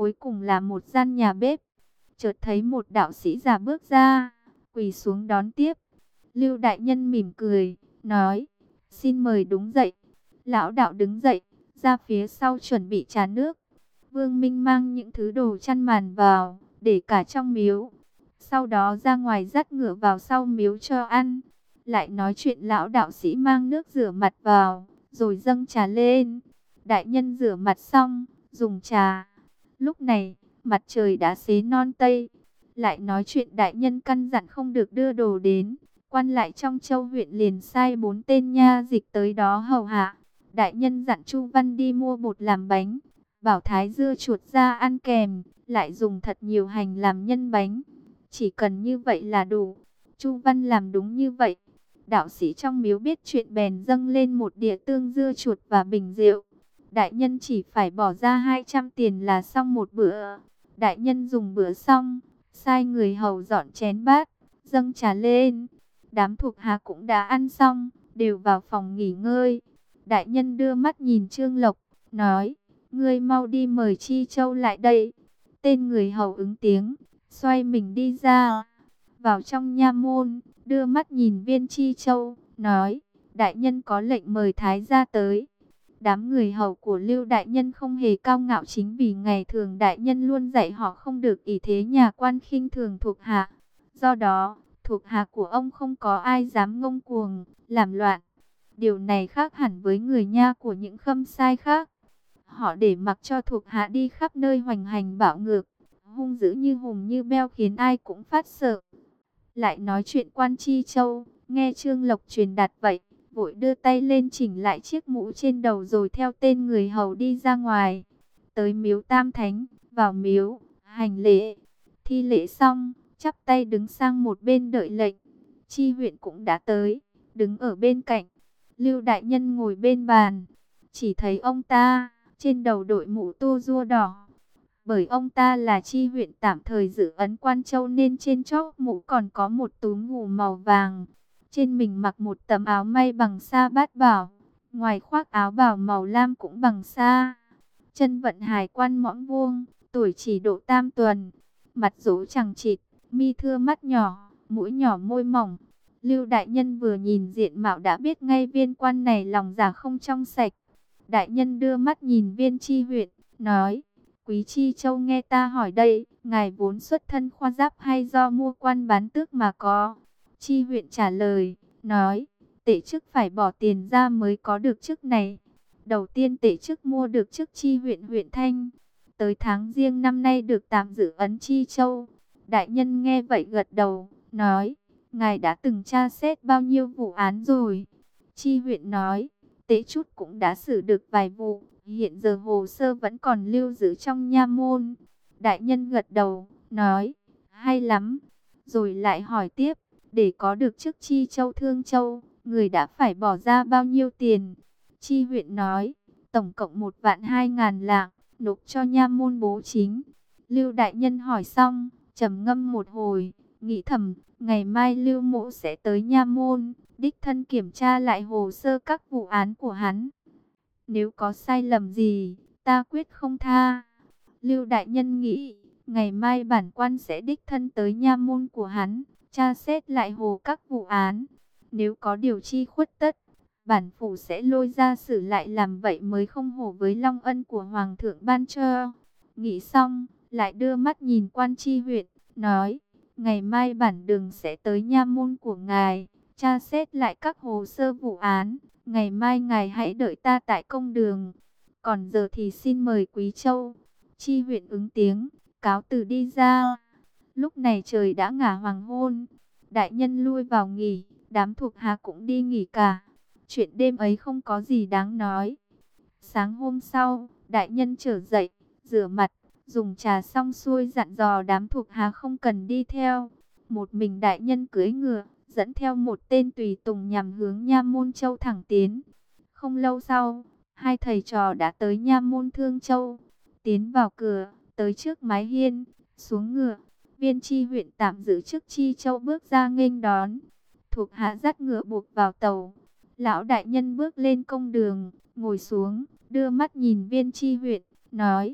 cuối cùng là một gian nhà bếp. Chợt thấy một đạo sĩ già bước ra, quỳ xuống đón tiếp. Lưu đại nhân mỉm cười, nói, xin mời đúng dậy. Lão đạo đứng dậy, ra phía sau chuẩn bị trà nước. Vương Minh mang những thứ đồ chăn màn vào, để cả trong miếu. Sau đó ra ngoài dắt ngựa vào sau miếu cho ăn. Lại nói chuyện lão đạo sĩ mang nước rửa mặt vào, rồi dâng trà lên. Đại nhân rửa mặt xong, dùng trà. Lúc này, mặt trời đã xế non tây. Lại nói chuyện đại nhân căn dặn không được đưa đồ đến. Quan lại trong châu huyện liền sai 4 tên nha dịch tới đó hầu hạ. Đại nhân dặn Chu Văn đi mua bột làm bánh, bảo thái dưa chuột ra ăn kèm, lại dùng thật nhiều hành làm nhân bánh. Chỉ cần như vậy là đủ. Chu Văn làm đúng như vậy. Đạo sĩ trong miếu biết chuyện bèn dâng lên một đĩa tương dưa chuột và bình rượu. Đại nhân chỉ phải bỏ ra 200 tiền là xong một bữa. Đại nhân dùng bữa xong, sai người hầu dọn chén bát, dâng trà lên. Đám thuộc hạ cũng đã ăn xong, đều vào phòng nghỉ ngơi. Đại nhân đưa mắt nhìn Trương Lộc, nói, ngươi mau đi mời Chi Châu lại đây. Tên người hầu ứng tiếng, xoay mình đi ra. Vào trong nha môn, đưa mắt nhìn Viên Chi Châu, nói, đại nhân có lệnh mời thái gia tới. Đám người hầu của Lưu đại nhân không hề cao ngạo, chính vì ngày thường đại nhân luôn dạy họ không được ỷ thế nhà quan khinh thường thuộc hạ. Do đó, thuộc hạ của ông không có ai dám ngông cuồng, làm loạn. Điều này khác hẳn với người nha của những khâm sai khác. Họ để mặc cho thuộc hạ đi khắp nơi hoành hành bạo ngược, hung dữ như hùng như beo, khiến ai cũng phát sợ. Lại nói chuyện quan Chi Châu, nghe Trương Lộc truyền đạt vậy, vội đưa tay lên chỉnh lại chiếc mũ trên đầu rồi theo tên người hầu đi ra ngoài. Tới miếu Tam Thánh, vào miếu, hành lễ, thi lễ xong, chắp tay đứng sang một bên đợi lệnh. Chi huyện cũng đã tới, đứng ở bên cạnh. Lưu đại nhân ngồi bên bàn, chỉ thấy ông ta trên đầu đội mũ tô rua đỏ. Bởi ông ta là chi huyện tạm thời giữ ấn Quan Châu nên trên chóp mũ còn có một túm ngủ màu vàng. Trên mình mặc một tấm áo may bằng sa bát bảo, ngoài khoác áo bào màu lam cũng bằng sa. Chân vận hài quan mõm vuông, tuổi chỉ độ tam tuần, mặt rỗ chằng chịt, mi thưa mắt nhỏ, mũi nhỏ môi mỏng. Lưu đại nhân vừa nhìn diện mạo đã biết ngay viên quan này lòng dạ không trong sạch. Đại nhân đưa mắt nhìn Viên Chi huyện, nói, Quý Chi Châu nghe ta hỏi đây, ngài vốn xuất thân khoa giáp hay do mua quan bán tước mà có? Chi huyện trả lời, nói, tể chức phải bỏ tiền ra mới có được chức này. Đầu tiên tể chức mua được chức chi huyện huyện Thanh. Tới tháng Giêng năm nay được tạm giữ ấn Chi Châu. Đại nhân nghe vậy gật đầu, nói, ngài đã từng tra xét bao nhiêu vụ án rồi? Chi huyện nói, tể chút cũng đã xử được vài vụ. Hiện giờ hồ sơ vẫn còn lưu giữ trong nha môn. Đại nhân gật đầu, nói, hay lắm. Rồi lại hỏi tiếp, để có được chức Chi Châu Thương Châu, người đã phải bỏ ra bao nhiêu tiền? Chi huyện nói, tổng cộng 1.200.000 lạng, nộp cho nha môn bố chính. Lưu đại nhân hỏi xong, trầm ngâm một hồi, nghĩ thầm, ngày mai Lưu mỗ sẽ tới nha môn, đích thân kiểm tra lại hồ sơ các vụ án của hắn. Nếu có sai lầm gì, ta quyết không tha. Lưu đại nhân nghĩ, ngày mai bản quan sẽ đích thân tới nha môn của hắn, tra xét lại hồ các vụ án. Nếu có điều chi khuất tất, bản phủ sẽ lôi ra xử lại, làm vậy mới không hổ với long ân của hoàng thượng ban cho. Nghĩ xong, lại đưa mắt nhìn quan Chi huyện, nói, ngày mai bản đường sẽ tới nha môn của ngài, tra xét lại các hồ sơ vụ án. Ngày mai ngài hãy đợi ta tại công đường. Còn giờ thì xin mời Quý Châu. Chi huyện ứng tiếng, cáo từ đi ra. Lúc này trời đã ngả hoàng hôn. Đại nhân lui vào nghỉ, đám thuộc hạ cũng đi nghỉ cả. Chuyện đêm ấy không có gì đáng nói. Sáng hôm sau, đại nhân trở dậy, rửa mặt, dùng trà xong xuôi dặn dò đám thuộc hạ không cần đi theo. Một mình đại nhân cưỡi ngựa, dẫn theo một tên tùy tùng nhằm hướng nha môn Châu thẳng tiến. Không lâu sau, hai thầy trò đã tới nha môn Thương Châu. Tiến vào cửa, tới trước mái hiên, xuống ngựa. Viên Chi huyện tạm giữ chức Chi Châu bước ra nghênh đón. Thuộc hạ dắt ngựa buộc vào tàu. Lão đại nhân bước lên công đường, ngồi xuống, đưa mắt nhìn Viên Chi huyện, nói,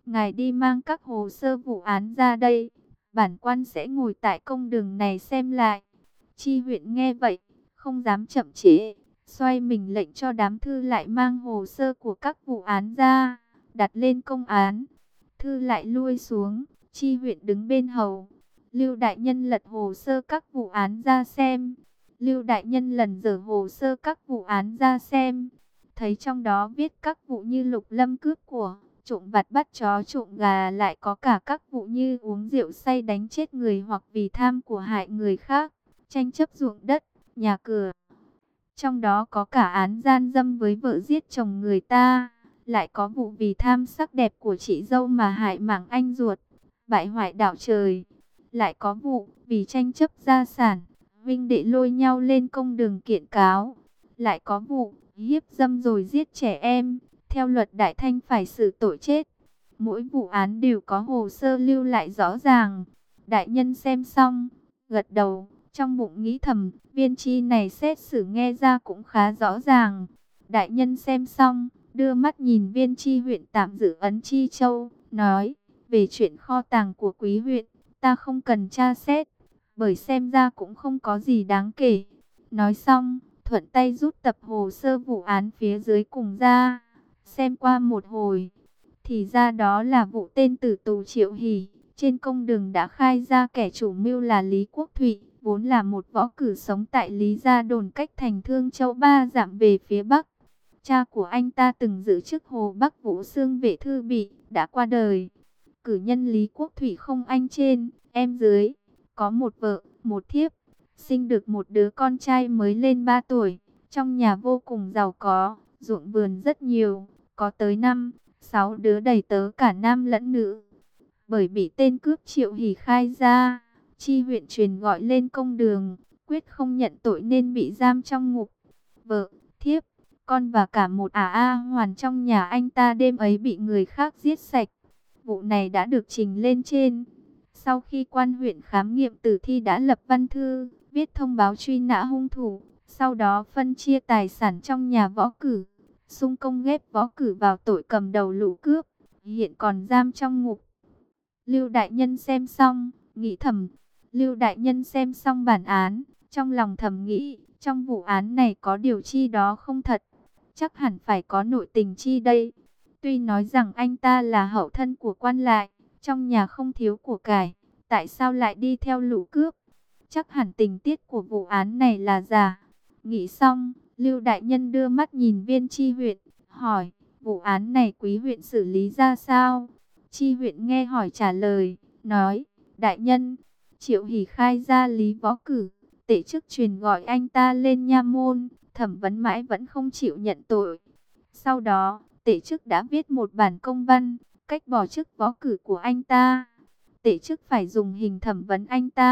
ngài đi mang các hồ sơ vụ án ra đây. Bản quan sẽ ngồi tại công đường này xem lại. Chi huyện nghe vậy, không dám chậm trễ, xoay mình lệnh cho đám thư lại mang hồ sơ của các vụ án ra, đặt lên công án. Thư lại lui xuống, Chi huyện đứng bên hầu. Lưu đại nhân lật hồ sơ các vụ án ra xem. Lưu đại nhân lần dở hồ sơ các vụ án ra xem, thấy trong đó viết các vụ như Lục Lâm cướp của, trộm vặt bắt chó trộm gà, lại có cả các vụ như uống rượu say đánh chết người hoặc vì tham của hại người khác, tranh chấp ruộng đất, nhà cửa. Trong đó có cả án gian dâm với vợ giết chồng người ta, lại có vụ vì tham sắc đẹp của chị dâu mà hại mạng anh ruột, bại hoại đạo trời. Lại có vụ vì tranh chấp gia sản, huynh đệ lôi nhau lên công đường kiện cáo. Lại có vụ hiếp dâm rồi giết trẻ em, theo luật Đại Thanh phải xử tội chết. Mỗi vụ án đều có hồ sơ lưu lại rõ ràng. Đại nhân xem xong, gật đầu, trong bụng nghĩ thầm, viên chi này xét xử nghe ra cũng khá rõ ràng. Đại nhân xem xong, đưa mắt nhìn viên chi huyện tạm giữ ấn Chi Châu, nói, về chuyện kho tàng của quý huyện, ta không cần tra xét, bởi xem ra cũng không có gì đáng kể. Nói xong, thuận tay rút tập hồ sơ vụ án phía dưới cùng ra, xem qua một hồi, thì ra đó là vụ tên tử tù Triệu Hỷ. Trên công đường đã khai ra kẻ chủ mưu là Lý Quốc Thụy, vốn là một võ cử sống tại Lý Gia Đồn cách thành Thương Châu 3 dặm về phía bắc. Cha của anh ta từng giữ chức Hồ Bắc Vũ Xương vệ thư bị, đã qua đời. Cử nhân Lý Quốc Thụy không anh trên, em dưới, có một vợ, một thiếp, sinh được một đứa con trai mới lên 3 tuổi. Trong nhà vô cùng giàu có, ruộng vườn rất nhiều, có tới 5, 6 đứa đầy tớ cả nam lẫn nữ. Bởi bị tên cướp Triệu Hỷ khai ra, Chi huyện truyền gọi lên công đường, quyết không nhận tội nên bị giam trong ngục. Vợ, thiếp, con và cả một A hoàn trong nhà anh ta đêm ấy bị người khác giết sạch. Vụ này đã được trình lên trên. Sau khi quan huyện khám nghiệm tử thi đã lập văn thư, viết thông báo truy nã hung thủ, sau đó phân chia tài sản trong nhà võ cử, xung công ghép võ cử vào tội cầm đầu lũ cướp, hiện còn giam trong ngục. Lưu đại nhân xem xong, nghĩ thầm. Lưu đại nhân xem xong bản án, trong lòng thầm nghĩ, trong vụ án này có điều chi đó không thật, chắc hẳn phải có nội tình chi đây. Tuy nói rằng anh ta là hậu thân của quan lại, trong nhà không thiếu của cải, tại sao lại đi theo lũ cướp? Chắc hẳn tình tiết của vụ án này là giả. Nghĩ xong, Lưu đại nhân đưa mắt nhìn viên chi huyện, hỏi, vụ án này quý huyện xử lý ra sao? Chi huyện nghe hỏi trả lời, nói, đại nhân, Triệu Hỷ khai ra Lý võ cử, tể chức truyền gọi anh ta lên nha môn, thẩm vấn mãi vẫn không chịu nhận tội. Sau đó, tể chức đã viết một bản công văn, cách bỏ chức võ cử của anh ta. Tể chức phải dùng hình thẩm vấn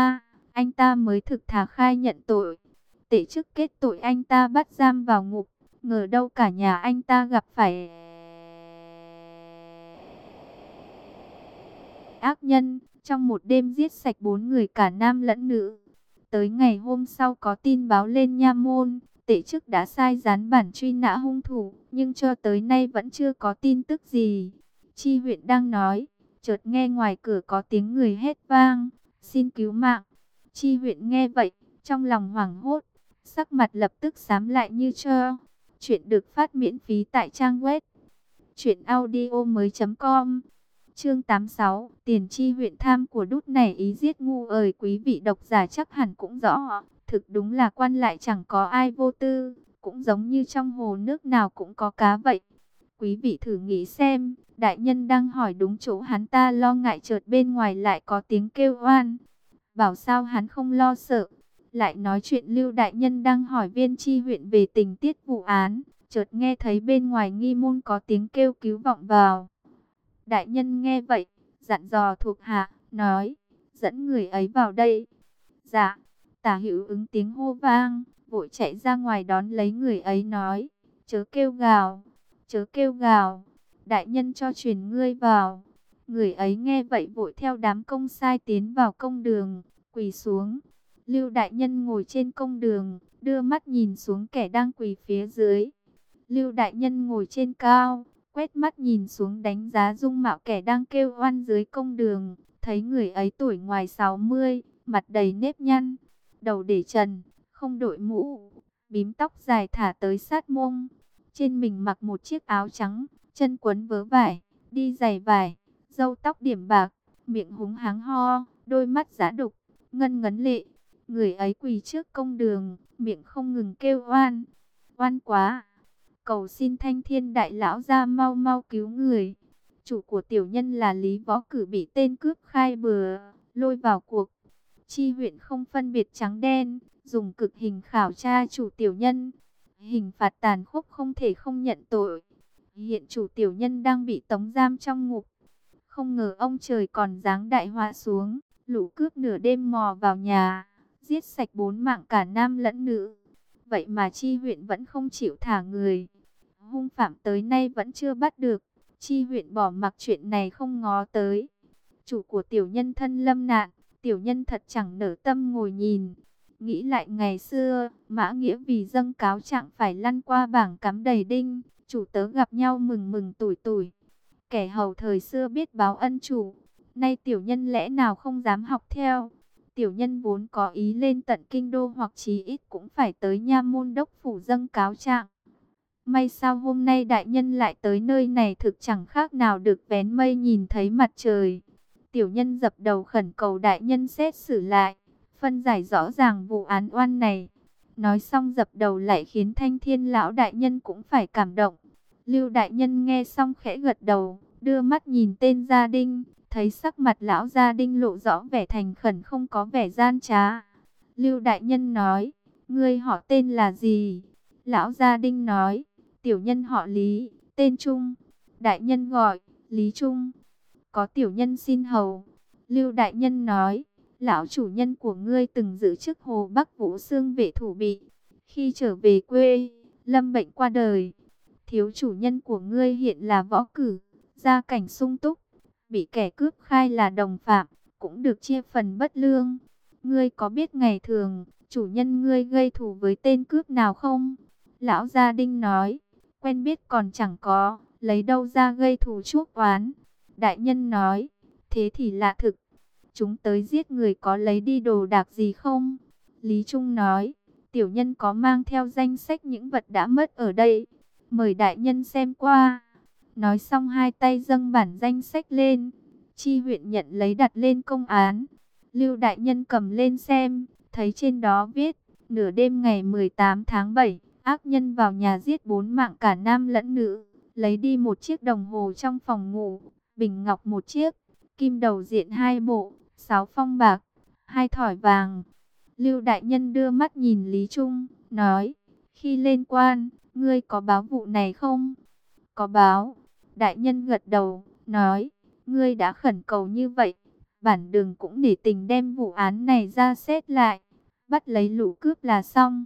anh ta mới thực thà khai nhận tội. Tể chức kết tội anh ta bắt giam vào ngục, ngờ đâu cả nhà anh ta gặp phải ác nhân, trong một đêm giết sạch 4 người cả nam lẫn nữ. Tới ngày hôm sau có tin báo lên nha môn, tể chức đã sai dán bản truy nã hung thủ, nhưng cho tới nay vẫn chưa có tin tức gì. Chi huyện đang nói, chợt nghe ngoài cửa có tiếng người hét vang, xin cứu mạng. Chi huyện nghe vậy, trong lòng hoảng hốt, sắc mặt lập tức xám lại như tro. Chuyện được phát miễn phí tại trang web truyệnaudiomoi.com. Chương 86, tiền chi huyện tham của đút này ý giết ngu ời, quý vị độc giả chắc hẳn cũng rõ, thực đúng là quan lại chẳng có ai vô tư, cũng giống như trong hồ nước nào cũng có cá vậy. Quý vị thử nghĩ xem, đại nhân đang hỏi đúng chỗ, hắn ta lo ngại chợt bên ngoài lại có tiếng kêu oan. Bảo sao hắn không lo sợ. Lại nói chuyện Lưu đại nhân đang hỏi viên chi huyện về tình tiết vụ án, chợt nghe thấy bên ngoài nghi môn có tiếng kêu cứu vọng vào. Đại nhân nghe vậy, dặn dò thuộc hạ, nói, dẫn người ấy vào đây. Dạ, Tả Hữu ứng tiếng hô vang, vội chạy ra ngoài đón lấy người ấy, nói, chớ kêu gào, chớ kêu gào, đại nhân cho truyền ngươi vào. Người ấy nghe vậy vội theo đám công sai tiến vào công đường, quỳ xuống. Lưu đại nhân ngồi trên công đường, đưa mắt nhìn xuống kẻ đang quỳ phía dưới. Lưu đại nhân ngồi trên cao, quét mắt nhìn xuống đánh giá dung mạo kẻ đang kêu oan dưới công đường. Thấy người ấy tuổi ngoài 60, mặt đầy nếp nhăn, đầu để trần, không đội mũ, bím tóc dài thả tới sát mông. Trên mình mặc một chiếc áo trắng, chân quấn vớ vải, đi giày vải, râu tóc điểm bạc, miệng húng hắng ho, đôi mắt dã đục, ngân ngấn lệ. Người ấy quỳ trước công đường, miệng không ngừng kêu oan. Oan quá! Cầu xin Thanh Thiên đại lão ra mau mau cứu người. Chủ của tiểu nhân là Lý Võ Cử bị tên cướp khai bừa, lôi vào cuộc. Chi huyện không phân biệt trắng đen, dùng cực hình khảo tra chủ tiểu nhân. Hình phạt tàn khốc không thể không nhận tội. Hiện chủ tiểu nhân đang bị tống giam trong ngục. Không ngờ ông trời còn giáng đại họa xuống. Lũ cướp nửa đêm mò vào nhà, giết sạch 4 mạng cả nam lẫn nữ. Vậy mà chi huyện vẫn không chịu thả người. Hung phạm tới nay vẫn chưa bắt được. Chi huyện bỏ mặc chuyện này không ngó tới. Chủ của tiểu nhân thân lâm nạn, tiểu nhân thật chẳng nỡ tâm ngồi nhìn. Nghĩ lại ngày xưa, Mã Nghĩa vì dâng cáo trạng phải lăn qua bảng cắm đầy đinh. Chủ tớ gặp nhau mừng mừng tủi tủi. Kẻ hầu thời xưa biết báo ân chủ, nay tiểu nhân lẽ nào không dám học theo. Tiểu nhân vốn có ý lên tận kinh đô hoặc chí ít cũng phải tới nha môn đốc phủ dâng cáo trạng. May sao hôm nay đại nhân lại tới nơi này, thực chẳng khác nào được vén mây nhìn thấy mặt trời. Tiểu nhân dập đầu khẩn cầu đại nhân xét xử lại, phân giải rõ ràng vụ án oan này. Nói xong dập đầu lại khiến Thanh Thiên lão đại nhân cũng phải cảm động. Lưu đại nhân nghe xong khẽ gật đầu, đưa mắt nhìn tên gia đinh, thấy sắc mặt lão gia đinh lộ rõ vẻ thành khẩn, không có vẻ gian trá. Lưu đại nhân nói, ngươi họ tên là gì? Lão gia đinh nói, tiểu nhân họ Lý, tên Trung. Đại nhân gọi, Lý Trung. Có tiểu nhân xin hầu. Lưu đại nhân nói, lão chủ nhân của ngươi từng giữ chức Hồ Bắc Vũ Xương vệ thủ bị. Khi trở về quê, lâm bệnh qua đời. Thiếu chủ nhân của ngươi hiện là Võ Cử, gia cảnh sung túc, bị kẻ cướp khai là đồng phạm, cũng được chia phần bất lương. Ngươi có biết ngày thường, chủ nhân ngươi gây thù với tên cướp nào không? Lão gia đinh nói, quen biết còn chẳng có, lấy đâu ra gây thù chuốc oán. Đại nhân nói, thế thì lạ thực. Chúng tới giết người có lấy đi đồ đạc gì không? Lý Trung nói, tiểu nhân có mang theo danh sách những vật đã mất ở đây. Mời đại nhân xem qua. Nói xong hai tay dâng bản danh sách lên. Chi huyện nhận lấy đặt lên công án. Lưu đại nhân cầm lên xem, thấy trên đó viết, nửa đêm ngày 18 tháng 7, ác nhân vào nhà giết 4 mạng cả nam lẫn nữ, lấy đi một chiếc đồng hồ trong phòng ngủ, bình ngọc một chiếc, kim đầu diện 2 bộ, 6 phong bạc, 2 thỏi vàng. Lưu đại nhân đưa mắt nhìn Lý Trung, nói, khi lên quan, ngươi có báo vụ này không? Có báo. Đại nhân gật đầu, nói, ngươi đã khẩn cầu như vậy, bản đường cũng nể tình đem vụ án này ra xét lại, bắt lấy lũ cướp là xong.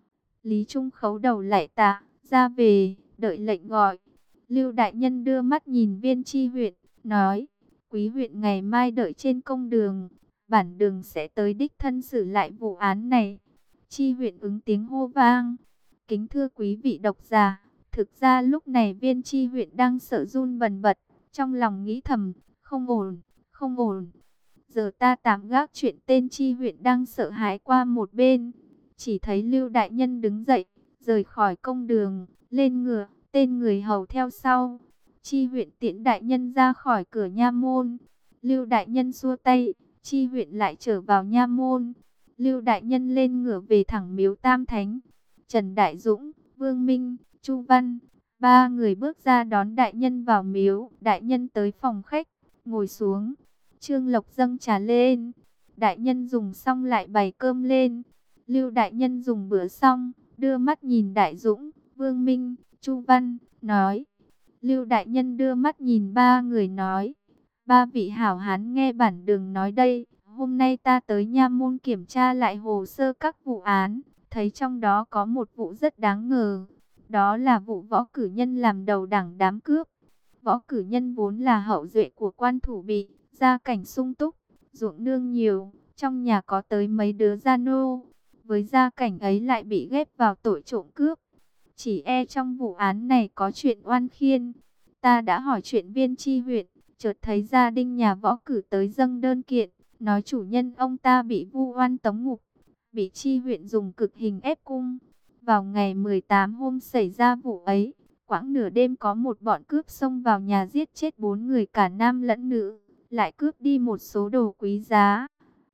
Lý Trung khấu đầu lạy tạ, ra về, đợi lệnh gọi. Lưu đại nhân đưa mắt nhìn Viên Chi huyện, nói, quý huyện ngày mai đợi trên công đường, bản đường sẽ tới đích thân xử lại vụ án này. Chi huyện ứng tiếng hô vang, kính thưa quý vị độc giả. Thực ra lúc này Viên Chi huyện đang sợ run bần bật, trong lòng nghĩ thầm, không ổn, không ổn. Giờ ta tạm gác chuyện tên Chi huyện đang sợ hãi qua một bên. Chỉ thấy Lưu đại nhân đứng dậy, rời khỏi công đường, lên ngựa, tên người hầu theo sau. Chi huyện tiễn đại nhân ra khỏi cửa nha môn. Lưu đại nhân xua tay, Chi huyện lại trở vào nha môn. Lưu đại nhân lên ngựa về thẳng miếu Tam Thánh. Trần Đại Dũng, Vương Minh, Chu Văn, 3 người bước ra đón đại nhân vào miếu. Đại nhân tới phòng khách, ngồi xuống. Trương Lộc dâng trà lên. Đại nhân dùng xong lại bày cơm lên. Lưu đại nhân dùng bữa xong, đưa mắt nhìn Đại Dũng, Vương Minh, Chu Văn, nói. Lưu đại nhân đưa mắt nhìn 3 người nói. 3 vị hảo hán nghe bản đường nói đây. Hôm nay ta tới nha môn kiểm tra lại hồ sơ các vụ án, thấy trong đó có một vụ rất đáng ngờ. Đó là vụ Võ Cử Nhân làm đầu đảng đám cướp. Võ Cử Nhân vốn là hậu duệ của quan thủ bị, gia cảnh sung túc, ruộng nương nhiều, trong nhà có tới mấy đứa gia nô. Với gia cảnh ấy lại bị ghép vào tội trộm cướp. Chỉ e trong vụ án này có chuyện oan khiên. Ta đã hỏi chuyện Viên Chi huyện, chợt thấy gia đình nhà Võ Cử tới dâng đơn kiện, nói chủ nhân ông ta bị vu oan tống ngục, bị Chi huyện dùng cực hình ép cung. Vào ngày 18 hôm xảy ra vụ ấy, quãng nửa đêm có một bọn cướp xông vào nhà giết chết 4 người cả nam lẫn nữ, lại cướp đi một số đồ quý giá.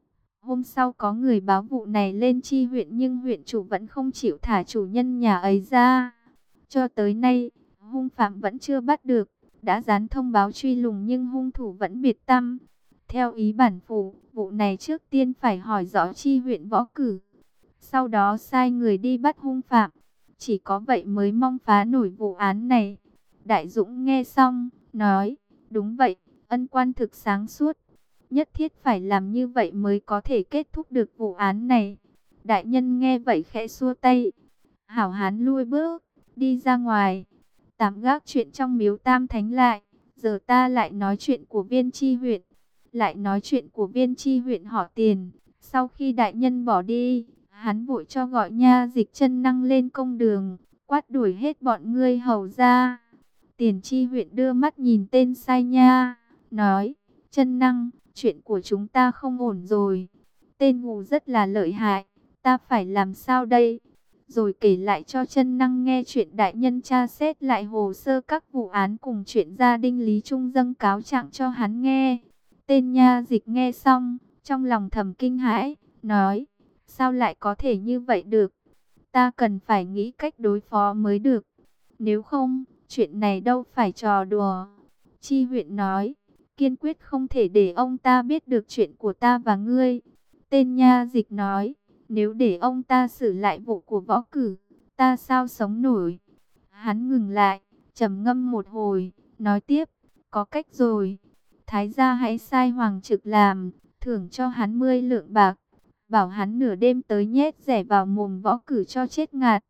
Hôm sau có người báo vụ này lên Chi huyện nhưng huyện chủ vẫn không chịu thả chủ nhân nhà ấy ra. Cho tới nay, hung phạm vẫn chưa bắt được, đã dán thông báo truy lùng nhưng hung thủ vẫn biệt tăm. Theo ý bản phủ, vụ này trước tiên phải hỏi rõ Chi huyện Võ Cử, sau đó sai người đi bắt hung phạm. Chỉ có vậy mới mong phá nổi vụ án này. Đại Dũng nghe xong, nói, đúng vậy, ân quan thực sáng suốt. Nhất thiết phải làm như vậy mới có thể kết thúc được vụ án này. Đại nhân nghe vậy khẽ xua tay. Hảo hán lui bước, đi ra ngoài. Tạm gác chuyện trong miếu Tam Thánh lại. Giờ ta lại nói chuyện của Viên Chi huyện. Lại nói chuyện của Viên Chi huyện họ Tiền. Sau khi đại nhân bỏ đi, hắn vội cho gọi nha dịch chân năng lên công đường, quát đuổi hết bọn ngươi hầu ra. Tiền Chi huyện đưa mắt nhìn tên sai nha, nói, chân năng, chuyện của chúng ta không ổn rồi. Tên hù rất là lợi hại, ta phải làm sao đây? Rồi kể lại cho chân năng nghe chuyện đại nhân tra xét lại hồ sơ các vụ án cùng chuyện gia đình Lý Trung dâng cáo trạng cho hắn nghe. Tên nha dịch nghe xong, trong lòng thầm kinh hãi, nói, sao lại có thể như vậy được? Ta cần phải nghĩ cách đối phó mới được. Nếu không, chuyện này đâu phải trò đùa. Chi huyện nói, kiên quyết không thể để ông ta biết được chuyện của ta và ngươi. Tên nha dịch nói, nếu để ông ta xử lại vụ của Võ Cử, ta sao sống nổi? Hắn ngừng lại, trầm ngâm một hồi, nói tiếp, có cách rồi. Thái gia hãy sai Hoàng Trực làm, thưởng cho hắn 10 lượng bạc. Bảo hắn nửa đêm tới nhét rẻ vào mồm Võ Cử cho chết ngạt.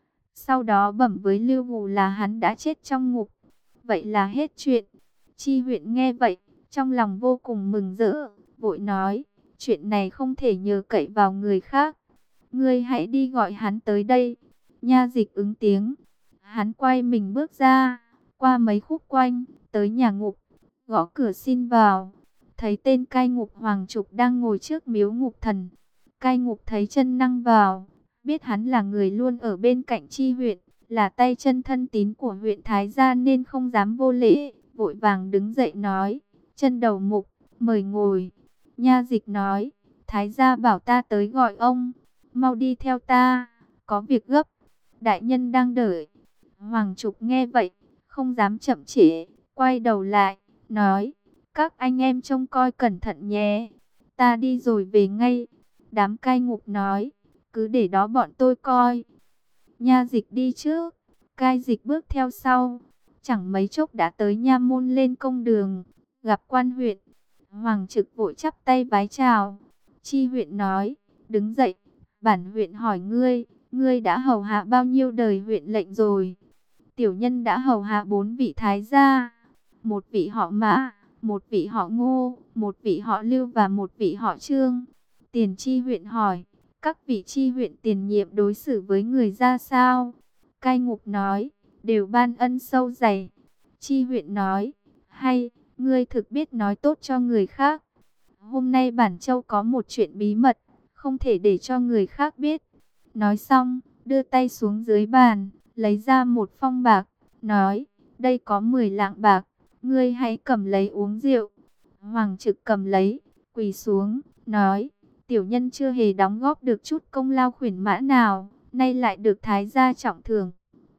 Sau đó bẩm với Lưu Hù là hắn đã chết trong ngục. Vậy là hết chuyện. Chi huyện nghe vậy, trong lòng vô cùng mừng rỡ, vội nói, chuyện này không thể nhờ cậy vào người khác. Ngươi hãy đi gọi hắn tới đây. Nha dịch ứng tiếng. Hắn quay mình bước ra, qua mấy khúc quanh, tới nhà ngục, gõ cửa xin vào. Thấy tên cai ngục Hoàng Trục đang ngồi trước miếu ngục thần. Cai ngục thấy chân năng vào, biết hắn là người luôn ở bên cạnh Chi huyện, là tay chân thân tín của huyện Thái Gia nên không dám vô lễ, vội vàng đứng dậy nói, chân đầu mục, mời ngồi. Nha dịch nói, Thái Gia bảo ta tới gọi ông, mau đi theo ta, có việc gấp, đại nhân đang đợi. Hoàng Trục nghe vậy, không dám chậm trễ, quay đầu lại, nói, các anh em trông coi cẩn thận nhé, ta đi rồi về ngay. Đám cai ngục nói, cứ để đó bọn tôi coi. Nha dịch đi trước, cai dịch bước theo sau. Chẳng mấy chốc đã tới nha môn lên công đường, gặp quan huyện. Hoàng Trực vội chắp tay vái chào. Chi huyện nói, đứng dậy, bản huyện hỏi ngươi, ngươi đã hầu hạ bao nhiêu đời huyện lệnh rồi? Tiểu nhân đã hầu hạ 4 vị thái gia, một vị họ Mã, một vị họ Ngô, một vị họ Lưu và một vị họ Trương. Tiền Chi huyện hỏi, các vị chi huyện tiền nhiệm đối xử với người ra sao? Cai ngục nói, đều ban ân sâu dày. Chi huyện nói, hay, ngươi thực biết nói tốt cho người khác. Hôm nay bản châu có một chuyện bí mật, không thể để cho người khác biết. Nói xong, đưa tay xuống dưới bàn, lấy ra một phong bạc, nói, đây có 10 lạng bạc, ngươi hãy cầm lấy uống rượu. Hoàng Trực cầm lấy, quỳ xuống, nói, tiểu nhân chưa hề đóng góp được chút công lao khuyển mã nào, nay lại được thái gia trọng thưởng.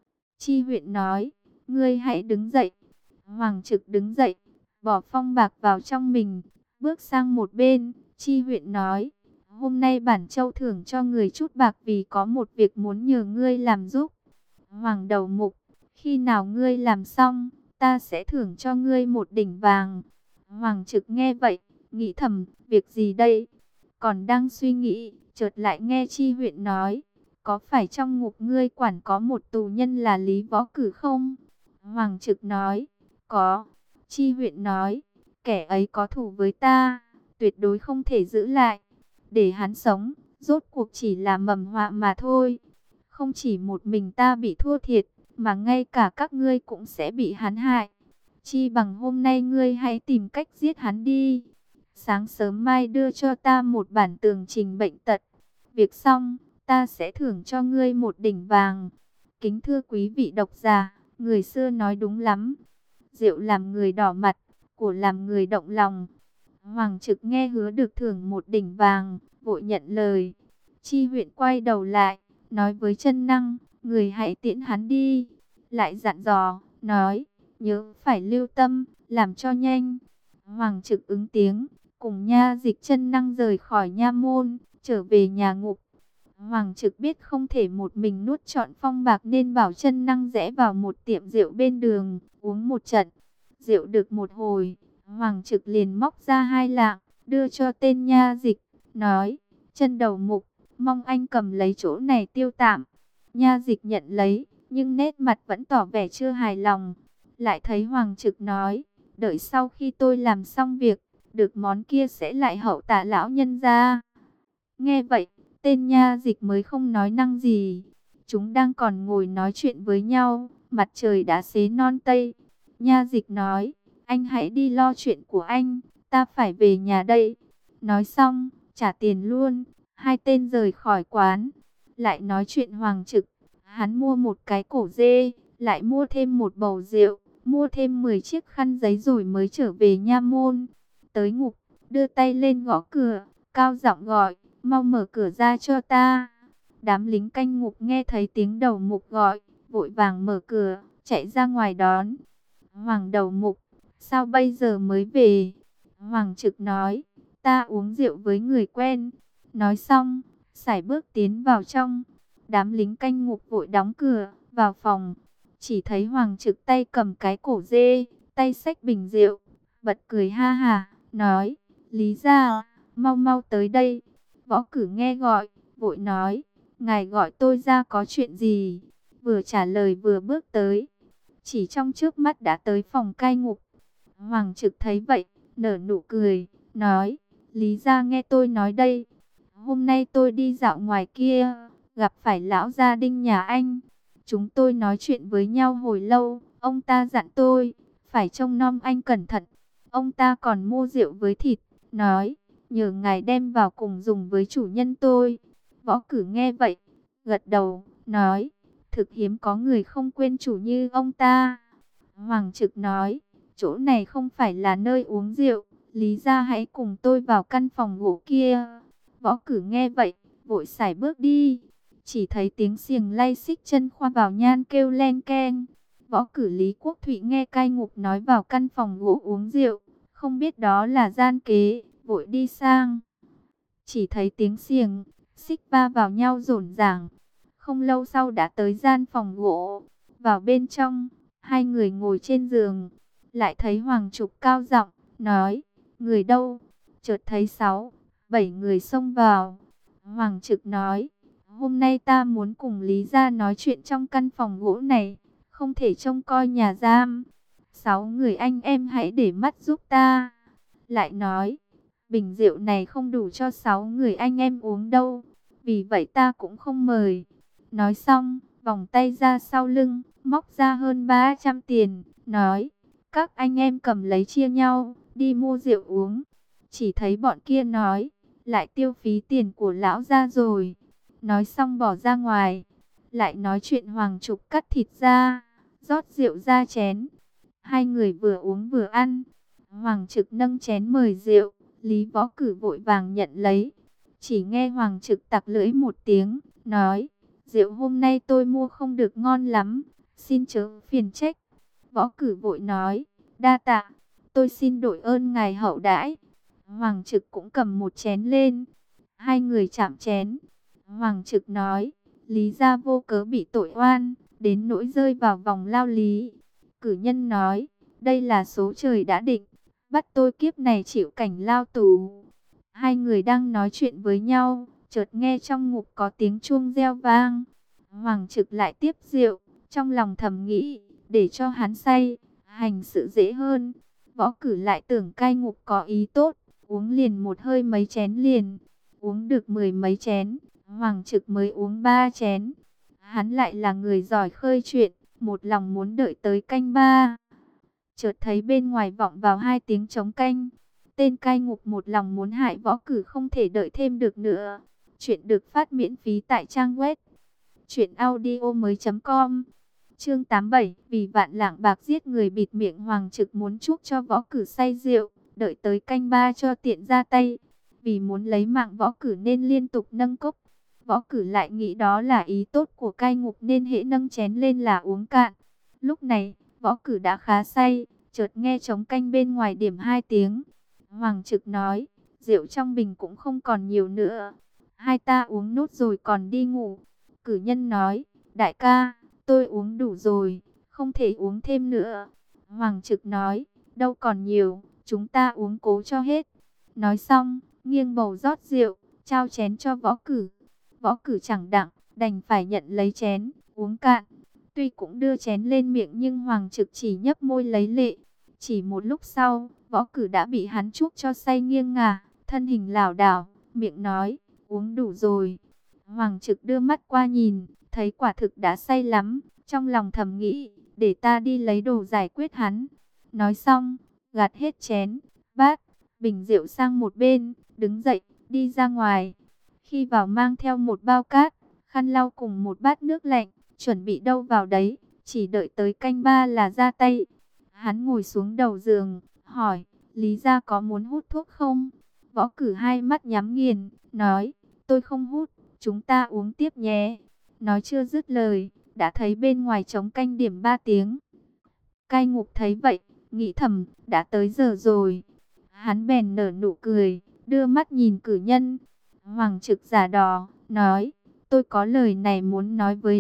Chi huyện nói, ngươi hãy đứng dậy. Hoàng Trực đứng dậy, bỏ phong bạc vào trong mình, bước sang một bên. Chi huyện nói, hôm nay bản châu thưởng cho người chút bạc vì có một việc muốn nhờ ngươi làm giúp. Hoàng đầu mục, khi nào ngươi làm xong, ta sẽ thưởng cho ngươi một đỉnh vàng. Hoàng Trực nghe vậy, nghĩ thầm, việc gì đây? Còn đang suy nghĩ, chợt lại nghe Chi huyện nói, có phải trong ngục ngươi quản có một tù nhân là Lý Võ Cử không? Hoàng Trực nói, có. Chi huyện nói, kẻ ấy có thù với ta, tuyệt đối không thể giữ lại. Để hắn sống, rốt cuộc chỉ là mầm họa mà thôi. Không chỉ một mình ta bị thua thiệt, mà ngay cả các ngươi cũng sẽ bị hắn hại. Chi bằng hôm nay ngươi hãy tìm cách giết hắn đi. Sáng sớm mai đưa cho ta một bản tường trình bệnh tật. Việc xong, ta sẽ thưởng cho ngươi một đỉnh vàng. Kính thưa quý vị độc giả, người xưa nói đúng lắm. Rượu làm người đỏ mặt, của làm người động lòng. Hoàng Trực nghe hứa được thưởng một đỉnh vàng, vội nhận lời. Chi huyện quay đầu lại, nói với Chân Năng, người hãy tiễn hắn đi. Lại dặn dò, nói, nhớ phải lưu tâm, làm cho nhanh. Hoàng Trực ứng tiếng, cùng nha dịch Chân Năng rời khỏi nha môn, trở về nhà ngục. Hoàng Trực biết không thể một mình nuốt trọn phong bạc nên bảo Chân Năng rẽ vào một tiệm rượu bên đường, uống một trận. Rượu được một hồi, Hoàng Trực liền móc ra 2 lạng, đưa cho tên nha dịch, nói, Chân đầu mục, mong anh cầm lấy chỗ này tiêu tạm. Nha dịch nhận lấy, nhưng nét mặt vẫn tỏ vẻ chưa hài lòng. Lại thấy Hoàng Trực nói, đợi sau khi tôi làm xong việc, được món kia sẽ lại hậu tạ lão nhân ra. Nghe vậy, tên nha dịch mới không nói năng gì. Chúng đang còn ngồi nói chuyện với nhau, mặt trời đã xế non tây. Nha dịch nói, anh hãy đi lo chuyện của anh, ta phải về nhà đây. Nói xong, trả tiền luôn. Hai tên rời khỏi quán. Lại nói chuyện Hoàng Trực, hắn mua một cái cổ dê, lại mua thêm một bầu rượu, mua thêm 10 chiếc khăn giấy rồi mới trở về nha môn. Tới ngục, đưa tay lên gõ cửa, cao giọng gọi, mau mở cửa ra cho ta. Đám lính canh ngục nghe thấy tiếng đầu mục gọi, vội vàng mở cửa, chạy ra ngoài đón. Hoàng đầu mục, sao bây giờ mới về? Hoàng Trực nói, ta uống rượu với người quen. Nói xong, sải bước tiến vào trong. Đám lính canh ngục vội đóng cửa, vào phòng. Chỉ thấy Hoàng Trực tay cầm cái cổ dê, tay xách bình rượu, bật cười ha hả, nói, Lý gia, mau mau tới đây. Võ Cử nghe gọi, vội nói, ngài gọi tôi ra có chuyện gì? Vừa trả lời vừa bước tới. Chỉ trong trước mắt đã tới phòng cai ngục. Hoàng Trực thấy vậy, nở nụ cười, nói, Lý gia nghe tôi nói đây. Hôm nay tôi đi dạo ngoài kia, gặp phải lão gia Đinh nhà anh. Chúng tôi nói chuyện với nhau hồi lâu, ông ta dặn tôi, phải trông nom anh cẩn thận. Ông ta còn mua rượu với thịt, nói, nhờ ngài đem vào cùng dùng với chủ nhân tôi. Võ Cử nghe vậy, gật đầu, nói, thực hiếm có người không quên chủ như ông ta. Hoàng Trực nói, chỗ này không phải là nơi uống rượu, Lý gia hãy cùng tôi vào căn phòng gỗ kia. Võ Cử nghe vậy, vội sải bước đi. Chỉ thấy tiếng xiềng lay xích chân khoa vào nhan kêu len keng. Võ Cử Lý Quốc Thụy nghe cai ngục nói vào căn phòng gỗ uống rượu, không biết đó là gian kế, vội đi sang. Chỉ thấy tiếng xiềng, xích va vào nhau rổn ràng. Không lâu sau đã tới gian phòng gỗ. Vào bên trong, hai người ngồi trên giường. Lại thấy Hoàng Trục cao giọng nói, người đâu? Chợt thấy 6-7 người xông vào. Hoàng Trực nói, hôm nay ta muốn cùng Lý gia nói chuyện trong căn phòng gỗ này, không thể trông coi nhà giam. 6 người anh em hãy để mắt giúp ta. Lại nói, bình rượu này không đủ cho 6 người anh em uống đâu, vì vậy ta cũng không mời. Nói xong, vòng tay ra sau lưng, móc ra hơn 300 tiền, nói, các anh em cầm lấy chia nhau, đi mua rượu uống. Chỉ thấy bọn kia nói, lại tiêu phí tiền của lão ra rồi. Nói xong bỏ ra ngoài, lại nói chuyện Hoàng Trục cắt thịt ra, rót rượu ra chén. Hai người vừa uống vừa ăn. Hoàng Trực nâng chén mời rượu, Lý Võ Cử vội vàng nhận lấy. Chỉ nghe Hoàng Trực tặc lưỡi một tiếng, nói, rượu hôm nay tôi mua không được ngon lắm, xin chớ phiền trách. Võ Cử vội nói, đa tạ, tôi xin đổi ơn ngài hậu đãi. Hoàng Trực cũng cầm một chén lên. Hai người chạm chén. Hoàng Trực nói, Lý gia vô cớ bị tội oan, đến nỗi rơi vào vòng lao lý. Cử nhân nói, đây là số trời đã định, bắt tôi kiếp này chịu cảnh lao tù. Hai người đang nói chuyện với nhau, chợt nghe trong ngục có tiếng chuông reo vang. Hoàng Trực lại tiếp rượu, trong lòng thầm nghĩ, để cho hắn say, hành sự dễ hơn. Võ Cử lại tưởng cai ngục có ý tốt, uống liền một hơi mấy chén liền. Uống được 10 mấy chén, Hoàng Trực mới uống 3 chén. Hắn lại là người giỏi khơi chuyện, một lòng muốn đợi tới canh 3. chợt thấy bên ngoài vọng vào hai tiếng trống canh. Tên cai ngục một lòng muốn hại Võ Cử không thể đợi thêm được nữa. Chuyện được phát miễn phí tại trang web truyệnaudiomoi.com. Chương 87, vì vạn lạng bạc giết người bịt miệng. Hoàng Trực muốn chuốc cho Võ Cử say rượu, đợi tới canh ba cho tiện ra tay. Vì muốn lấy mạng Võ Cử nên liên tục nâng cốc. Võ Cử lại nghĩ đó là ý tốt của cai ngục nên hễ nâng chén lên là uống cạn. Lúc này, Võ Cử đã khá say, chợt nghe trống canh bên ngoài điểm hai tiếng. Hoàng Trực nói, rượu trong bình cũng không còn nhiều nữa, hai ta uống nốt rồi còn đi ngủ. Cử nhân nói, đại ca, tôi uống đủ rồi, không thể uống thêm nữa. Hoàng Trực nói, đâu còn nhiều, chúng ta uống cố cho hết. Nói xong, nghiêng bầu rót rượu, trao chén cho Võ Cử. Võ Cử chẳng đặng, đành phải nhận lấy chén, uống cạn. Tuy cũng đưa chén lên miệng nhưng Hoàng Trực chỉ nhấp môi lấy lệ. Chỉ một lúc sau, Võ Cử đã bị hắn chuốc cho say nghiêng ngả, thân hình lảo đảo, miệng nói, uống đủ rồi. Hoàng Trực đưa mắt qua nhìn, thấy quả thực đã say lắm, trong lòng thầm nghĩ, để ta đi lấy đồ giải quyết hắn. Nói xong, gạt hết chén, bát, bình rượu sang một bên, đứng dậy, đi ra ngoài. Khi vào mang theo một bao cát, khăn lau cùng một bát nước lạnh, chuẩn bị đâu vào đấy, chỉ đợi tới canh ba là ra tay. Hắn ngồi xuống đầu giường, hỏi, Lý gia có muốn hút thuốc không? Võ Cử hai mắt nhắm nghiền, nói, tôi không hút, chúng ta uống tiếp nhé. Nói chưa dứt lời, đã thấy bên ngoài trống canh điểm 3 tiếng. Cai ngục thấy vậy, nghĩ thầm, đã tới giờ rồi. Hắn bèn nở nụ cười, đưa mắt nhìn cử nhân. Hoàng Trực giả đò, nói, tôi có lời này muốn nói với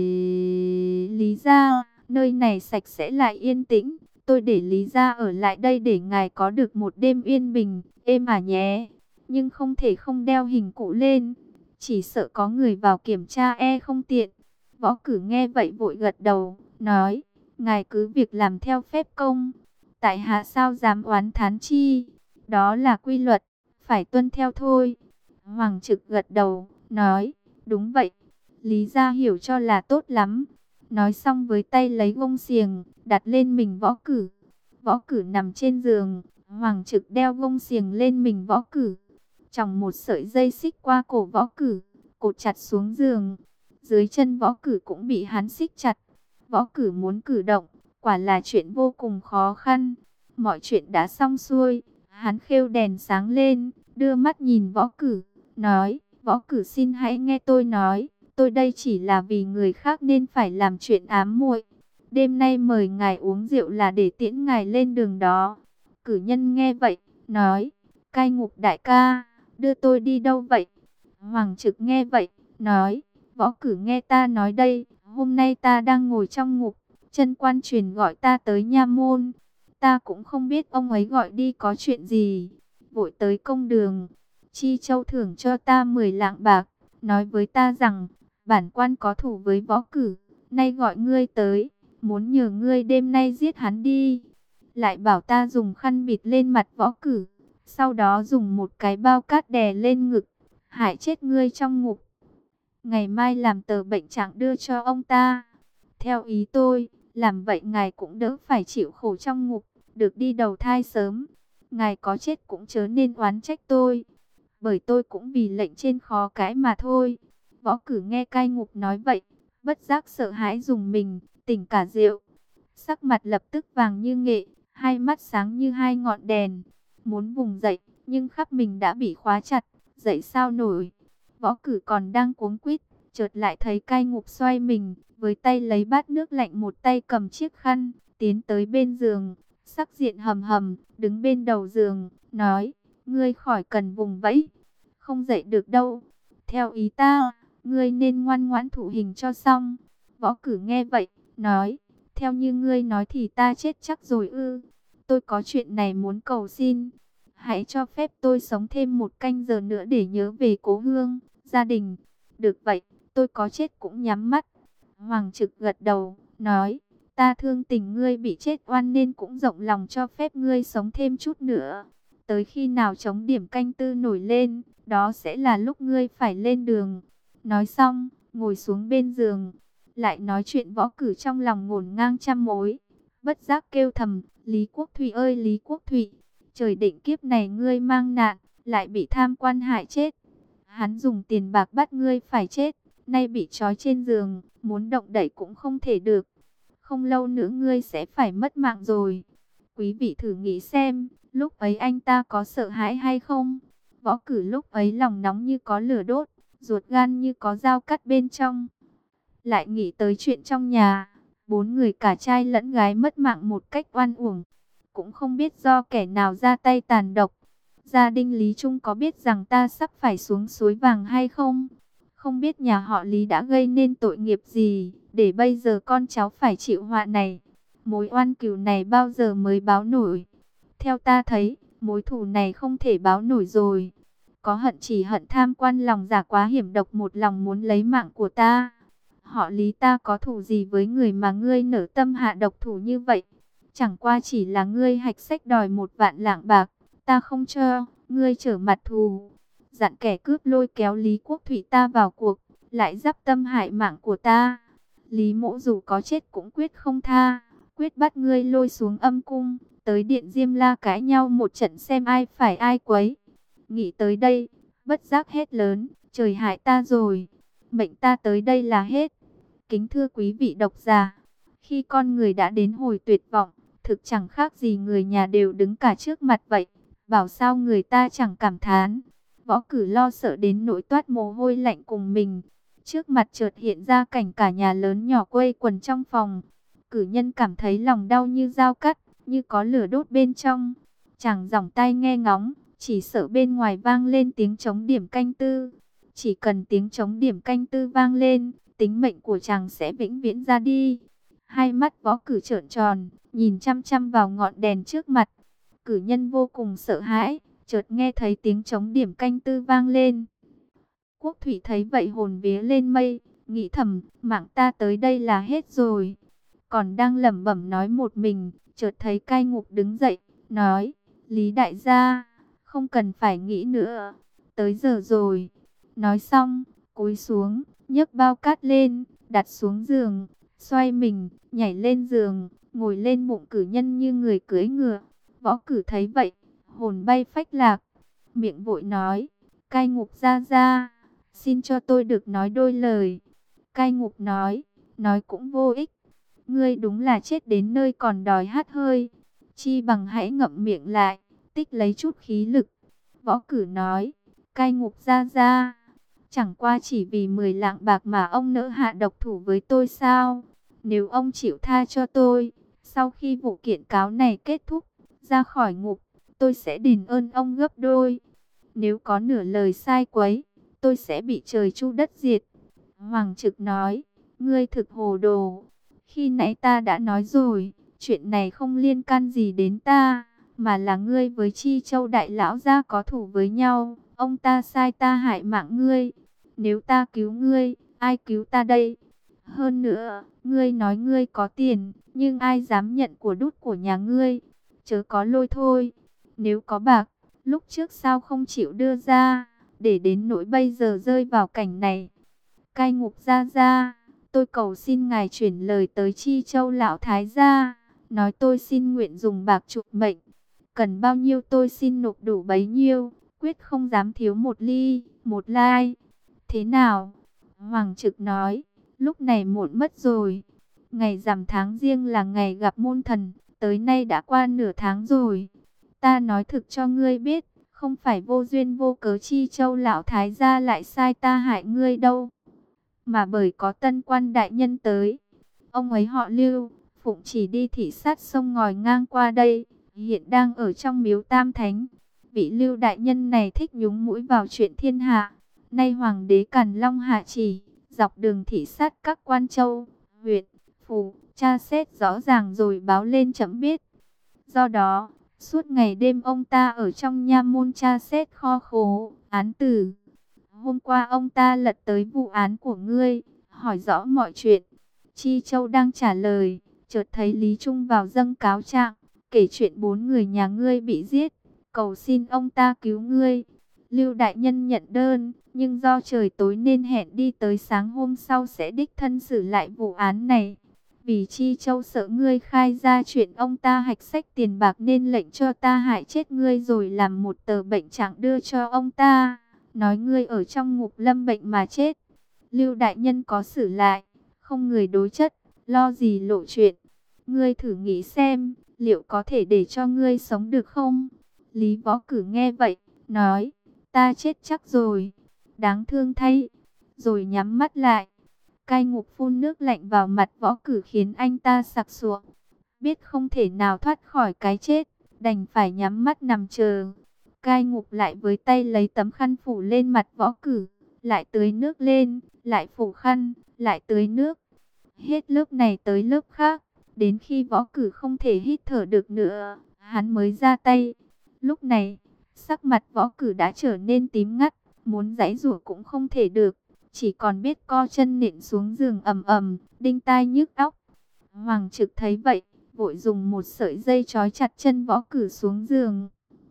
Lý gia, nơi này sạch sẽ lại yên tĩnh. Tôi để Lý gia ở lại đây để ngài có được một đêm yên bình, êm ả nhé. Nhưng không thể không đeo hình cụ lên, chỉ sợ có người vào kiểm tra không tiện. Võ Cử nghe vậy vội gật đầu, nói, ngài cứ việc làm theo phép công. Tại hạ sao dám oán thán chi, đó là quy luật, phải tuân theo thôi. Hoàng Trực gật đầu, nói, đúng vậy, Lý gia hiểu cho là tốt lắm. Nói xong với tay lấy gông xiềng, đặt lên mình Võ Cử. Võ Cử nằm trên giường, Hoàng Trực đeo gông xiềng lên mình Võ Cử. Chòng một sợi dây xích qua cổ Võ Cử, cột chặt xuống giường. Dưới chân Võ Cử cũng bị hắn xích chặt. Võ Cử muốn cử động, quả là chuyện vô cùng khó khăn. Mọi chuyện đã xong xuôi, hắn khêu đèn sáng lên, đưa mắt nhìn Võ Cử, nói, Võ Cử xin hãy nghe tôi nói. Tôi đây chỉ là vì người khác nên phải làm chuyện ám muội. Đêm nay mời ngài uống rượu là để tiễn ngài lên đường đó. Cử nhân nghe vậy, nói, cai ngục đại ca, đưa tôi đi đâu vậy? Hoàng Trực nghe vậy, nói, Võ Cử nghe ta nói đây, hôm nay ta đang ngồi trong ngục, chân quan truyền gọi ta tới nha môn. Ta cũng không biết ông ấy gọi đi có chuyện gì. Vội tới công đường, Chi Châu thưởng cho ta 10 lạng bạc, nói với ta rằng, bản quan có thủ với Võ Cử, nay gọi ngươi tới, muốn nhờ ngươi đêm nay giết hắn đi. Lại bảo ta dùng khăn bịt lên mặt Võ Cử, sau đó dùng một cái bao cát đè lên ngực, hại chết ngươi trong ngục. Ngày mai làm tờ bệnh trạng đưa cho ông ta. Theo ý tôi, làm vậy ngài cũng đỡ phải chịu khổ trong ngục, được đi đầu thai sớm. Ngài có chết cũng chớ nên oán trách tôi, bởi tôi cũng vì lệnh trên khó cãi mà thôi. Võ Cử nghe cai ngục nói vậy, bất giác sợ hãi rùng mình, tỉnh cả rượu. Sắc mặt lập tức vàng như nghệ, hai mắt sáng như hai ngọn đèn. Muốn vùng dậy, nhưng khắp mình đã bị khóa chặt, dậy sao nổi. Võ Cử còn đang cuống quýt, chợt lại thấy cai ngục xoay mình, với tay lấy bát nước lạnh, một tay cầm chiếc khăn, tiến tới bên giường, sắc diện hầm hầm, đứng bên đầu giường, nói, ngươi khỏi cần vùng vẫy, không dậy được đâu. Theo ý ta, ngươi nên ngoan ngoãn thụ hình cho xong. Võ Cử nghe vậy, nói, theo như ngươi nói thì ta chết chắc rồi ư? Tôi có chuyện này muốn cầu xin. Hãy cho phép tôi sống thêm một canh giờ nữa để nhớ về cố hương, gia đình. Được vậy, tôi có chết cũng nhắm mắt. Hoàng Trực gật đầu, nói, ta thương tình ngươi bị chết oan nên cũng rộng lòng cho phép ngươi sống thêm chút nữa. Tới khi nào chống điểm canh tư nổi lên, đó sẽ là lúc ngươi phải lên đường. Nói xong, ngồi xuống bên giường, lại nói chuyện Võ Cử trong lòng ngổn ngang trăm mối. bất giác kêu thầm, Lý Quốc Thụy ơi Lý Quốc Thụy, trời định kiếp này ngươi mang nạn, lại bị tham quan hại chết. Hắn dùng tiền bạc bắt ngươi phải chết, nay bị trói trên giường, muốn động đậy cũng không thể được. Không lâu nữa ngươi sẽ phải mất mạng rồi. Quý vị thử nghĩ xem, lúc ấy anh ta có sợ hãi hay không? Võ Cử lúc ấy lòng nóng như có lửa đốt, ruột gan như có dao cắt bên trong. Lại nghĩ tới chuyện trong nhà, 4 người cả trai lẫn gái mất mạng một cách oan uổng. Cũng không biết do kẻ nào ra tay tàn độc. Gia đình Lý Trung có biết rằng ta sắp phải xuống suối vàng hay không? Không biết nhà họ Lý đã gây nên tội nghiệp gì, để bây giờ con cháu phải chịu họa này. Mối oan cừu này bao giờ mới báo nổi? Theo ta thấy, mối thù này không thể báo nổi rồi. Có hận chỉ hận tham quan lòng giả quá hiểm độc, một lòng muốn lấy mạng của ta. Họ Lý ta có thù gì với người mà ngươi nở tâm hạ độc thủ như vậy? Chẳng qua chỉ là ngươi hạch sách đòi 1 vạn lạng bạc, ta không cho, ngươi trở mặt thù. Dặn kẻ cướp lôi kéo Lý Quốc Thụy ta vào cuộc, lại giáp tâm hại mạng của ta. Lý Mỗ dù có chết cũng quyết không tha, quyết bắt ngươi lôi xuống âm cung, tới điện Diêm La cãi nhau một trận xem ai phải ai quấy. Nghĩ tới đây, bất giác hét lớn, trời hại ta rồi, mệnh ta tới đây là hết. Kính thưa quý vị độc giả, khi con người đã đến hồi tuyệt vọng, thực chẳng khác gì người nhà đều đứng cả trước mặt vậy. Bảo sao người ta chẳng cảm thán. Võ Cử lo sợ đến nỗi toát mồ hôi lạnh cùng mình. Trước mặt chợt hiện ra cảnh cả nhà lớn nhỏ quây quần trong phòng. Cử nhân cảm thấy lòng đau như dao cắt, như có lửa đốt bên trong. Chàng giỏng tai nghe ngóng, chỉ sợ bên ngoài vang lên tiếng trống điểm canh tư. Chỉ cần tiếng trống điểm canh tư vang lên, tính mệnh của chàng sẽ vĩnh viễn ra đi. Hai mắt Võ Cử trợn tròn, nhìn chăm chăm vào ngọn đèn trước mặt. Cử nhân vô cùng sợ hãi, chợt nghe thấy tiếng trống điểm canh tư vang lên. Quốc Thủy thấy vậy hồn vía lên mây, nghĩ thầm, mạng ta tới đây là hết rồi. Còn đang lẩm bẩm nói một mình, chợt thấy Cai Ngục đứng dậy, nói, Lý đại gia, không cần phải nghĩ nữa, tới giờ rồi. Nói xong, cúi xuống, nhấc bao cát lên, đặt xuống giường, xoay mình, nhảy lên giường, ngồi lên bụng cử nhân như người cưỡi ngựa. Võ Cử thấy vậy, hồn bay phách lạc, miệng vội nói, Cai Ngục gia gia, xin cho tôi được nói đôi lời. Cai Ngục nói cũng vô ích, ngươi đúng là chết đến nơi còn đòi hắt hơi, chi bằng hãy ngậm miệng lại, tích lấy chút khí lực. Võ Cử nói, Cai Ngục gia gia, chẳng qua chỉ vì 10 lạng bạc mà ông nỡ hạ độc thủ với tôi sao? Nếu ông chịu tha cho tôi, sau khi vụ kiện cáo này kết thúc, ra khỏi ngục, tôi sẽ đền ơn ông gấp đôi. Nếu có nửa lời sai quấy, tôi sẽ bị trời chu đất diệt. Hoàng Trực nói, ngươi thực hồ đồ. Khi nãy ta đã nói rồi, chuyện này không liên can gì đến ta, mà là ngươi với Chi Châu đại lão gia có thủ với nhau. Ông ta sai ta hại mạng ngươi. Nếu ta cứu ngươi, ai cứu ta đây? Hơn nữa, ngươi nói ngươi có tiền, nhưng ai dám nhận của đút của nhà ngươi? Chớ có lôi thôi. Nếu có bạc, lúc trước sao không chịu đưa ra, để đến nỗi bây giờ rơi vào cảnh này? Cai Ngục gia gia, tôi cầu xin ngài chuyển lời tới Chi Châu lão thái gia, nói tôi xin nguyện dùng bạc chuộc mệnh. Cần bao nhiêu tôi xin nộp đủ bấy nhiêu, quyết không dám thiếu một ly, một lai. Thế nào? Hoàng Trực nói, lúc này muộn mất rồi. Ngày rằm tháng Giêng là ngày gặp môn thần, tới nay đã qua nửa tháng rồi. Ta nói thực cho ngươi biết, không phải vô duyên vô cớ Chi Châu lão thái gia lại sai ta hại ngươi đâu, mà bởi có tân quan đại nhân tới. Ông ấy họ Lưu, phụng chỉ đi thị sát sông ngòi ngang qua đây, hiện đang ở trong miếu Tam Thánh. Vị Lưu đại nhân này thích nhúng mũi vào chuyện thiên hạ. Nay hoàng đế Càn Long hạ chỉ, dọc đường thị sát các quan châu, huyện, phủ, tra xét rõ ràng rồi báo lên chấm biết. Do đó, suốt ngày đêm ông ta ở trong nha môn tra xét kho khố, án tử. Hôm qua ông ta lật tới vụ án của ngươi, hỏi rõ mọi chuyện. Chi Châu đang trả lời, chợt thấy Lý Trung vào dâng cáo trạng, kể chuyện 4 người nhà ngươi bị giết, cầu xin ông ta cứu ngươi. Lưu đại nhân nhận đơn, nhưng do trời tối nên hẹn đi tới sáng hôm sau sẽ đích thân xử lại vụ án này. Vì Chi Châu sợ ngươi khai ra chuyện ông ta hạch sách tiền bạc nên lệnh cho ta hại chết ngươi rồi làm một tờ bệnh trạng đưa cho ông ta. Nói ngươi ở trong ngục lâm bệnh mà chết. Lưu đại nhân có xử lại, không người đối chất, lo gì lộ chuyện. Ngươi thử nghĩ xem, liệu có thể để cho ngươi sống được không? Lý Võ Cử nghe vậy, nói, ta chết chắc rồi, đáng thương thay, rồi nhắm mắt lại. Cai ngục phun nước lạnh vào mặt Võ Cử khiến anh ta sặc sụa. Biết không thể nào thoát khỏi cái chết, đành phải nhắm mắt nằm chờ. Cai ngục lại với tay lấy tấm khăn phủ lên mặt Võ Cử, lại tưới nước lên, lại phủ khăn, lại tưới nước. Hết lớp này tới lớp khác, đến khi Võ Cử không thể hít thở được nữa, hắn mới ra tay. Lúc này, sắc mặt Võ Cử đã trở nên tím ngắt, muốn giãy giụa cũng không thể được, chỉ còn biết co chân nện xuống giường ầm ầm, đinh tai nhức óc. Hoàng Trực thấy vậy, vội dùng một sợi dây trói chặt chân Võ Cử xuống giường.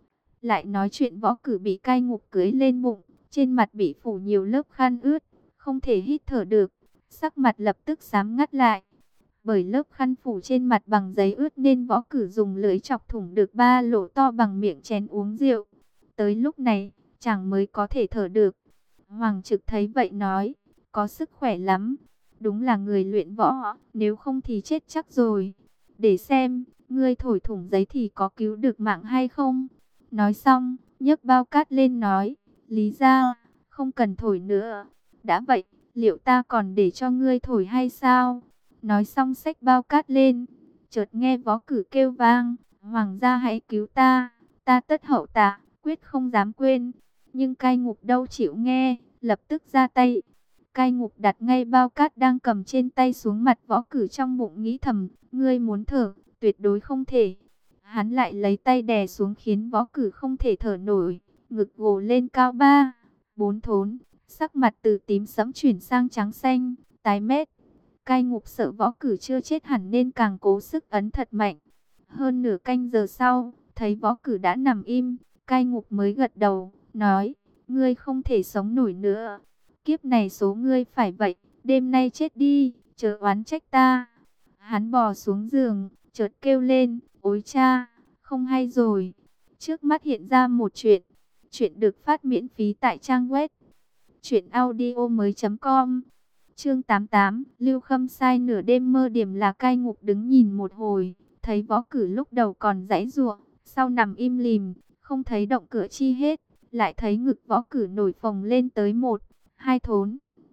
Lại nói chuyện Võ Cử bị cai ngục cưỡi lên bụng, trên mặt bị phủ nhiều lớp khăn ướt, không thể hít thở được, sắc mặt lập tức xám ngắt lại. Bởi lớp khăn phủ trên mặt bằng giấy ướt nên Võ Cử dùng lưỡi chọc thủng được 3 lỗ to bằng miệng chén uống rượu. Tới lúc này, chàng mới có thể thở được. Hoàng Trực thấy vậy nói, có sức khỏe lắm, đúng là người luyện võ, nếu không thì chết chắc rồi. Để xem, ngươi thổi thủng giấy thì có cứu được mạng hay không? Nói xong, nhấc bao cát lên nói, Lý ra, không cần thổi nữa. Đã vậy, liệu ta còn để cho ngươi thổi hay sao? Nói xong xách bao cát lên, chợt nghe Võ Cử kêu vang, Hoàng gia hãy cứu ta, ta tất hậu tạ, quyết không dám quên. Nhưng cai ngục đâu chịu nghe, lập tức ra tay. Cai ngục đặt ngay bao cát đang cầm trên tay xuống mặt Võ Cử, trong bụng nghĩ thầm, ngươi muốn thở, tuyệt đối không thể. Hắn lại lấy tay đè xuống khiến Võ Cử không thể thở nổi, ngực gồ lên cao 3, 4 thốn, sắc mặt từ tím sẫm chuyển sang trắng xanh, tái mét. Cai ngục sợ Võ Cử chưa chết hẳn nên càng cố sức ấn thật mạnh. Hơn nửa canh giờ sau, thấy Võ Cử đã nằm im, cai ngục mới gật đầu, nói, ngươi không thể sống nổi nữa. Kiếp này số ngươi phải vậy, đêm nay chết đi, chớ oán trách ta. Hắn bò xuống giường, chợt kêu lên, ôi cha, không hay rồi. Trước mắt hiện ra một chuyện. Chuyện được phát miễn phí tại trang web truyệnaudiomoi.com. Chương 88, Lưu Khâm sai nửa đêm mơ điểm là cai ngục đứng nhìn một hồi, thấy Võ Cử lúc đầu còn giãy giụa, sau nằm im lìm, không thấy động cựa chi hết, lại thấy ngực Võ Cử nổi phồng lên tới 1, 2 thốn.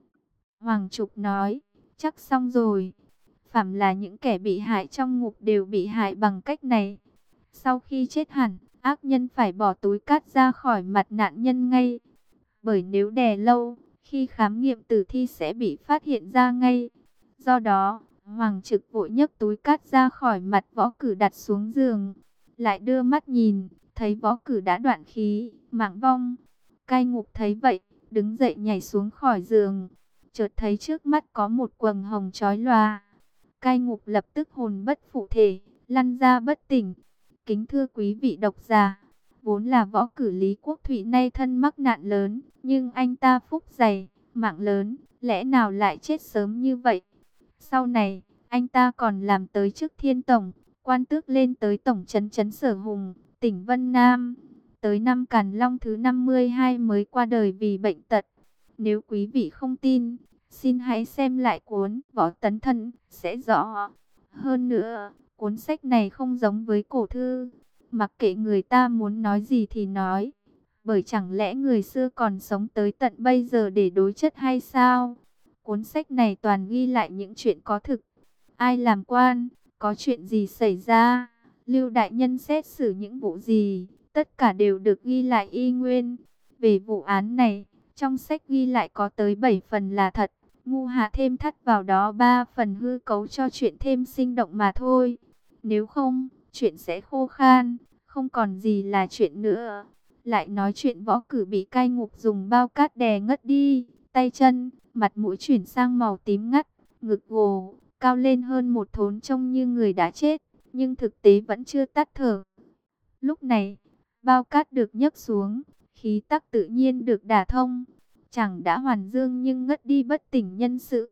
Hoàng Trục nói, chắc xong rồi. Phàm là những kẻ bị hại trong ngục đều bị hại bằng cách này. Sau khi chết hẳn, ác nhân phải bỏ túi cát ra khỏi mặt nạn nhân ngay. Bởi nếu đè lâu, khi khám nghiệm tử thi sẽ bị phát hiện ra ngay. Do đó, Hoàng Trực vội nhấc túi cát ra khỏi mặt Võ Cử đặt xuống giường. Lại đưa mắt nhìn, thấy Võ Cử đã đoạn khí, mạng vong. Cai ngục thấy vậy, đứng dậy nhảy xuống khỏi giường. Chợt thấy trước mắt có một quầng hồng chói lòa. Cai ngục lập tức hồn bất phụ thể, lăn ra bất tỉnh. Kính thưa quý vị độc giả, vốn là Võ Cử Lý Quốc Thụy nay thân mắc nạn lớn, nhưng anh ta phúc dày, mạng lớn, lẽ nào lại chết sớm như vậy? Sau này, anh ta còn làm tới chức thiên tổng, quan tước lên tới tổng trấn trấn Sở Hùng, tỉnh Vân Nam. Tới năm Càn Long thứ 52 mới qua đời vì bệnh tật. Nếu quý vị không tin, xin hãy xem lại cuốn Võ Tấn Thân sẽ rõ. Hơn nữa, cuốn sách này không giống với cổ thư, mặc kệ người ta muốn nói gì thì nói. Bởi chẳng lẽ người xưa còn sống tới tận bây giờ để đối chất hay sao? Cuốn sách này toàn ghi lại những chuyện có thực. Ai làm quan, có chuyện gì xảy ra, Lưu đại nhân xét xử những vụ gì, tất cả đều được ghi lại y nguyên. Về vụ án này, trong sách ghi lại có tới 7 phần là thật, Ngu Hạ thêm thắt vào đó 3 phần hư cấu cho chuyện thêm sinh động mà thôi. Nếu không, chuyện sẽ khô khan, không còn gì là chuyện nữa. Lại nói chuyện Võ Cử bị cai ngục dùng bao cát đè ngất đi, tay chân, mặt mũi chuyển sang màu tím ngắt, ngực gồ, cao lên hơn 1 thốn trông như người đã chết, nhưng thực tế vẫn chưa tắt thở. Lúc này, bao cát được nhấc xuống, khí tắc tự nhiên được đả thông. Chẳng đã hoàn dương nhưng ngất đi bất tỉnh nhân sự.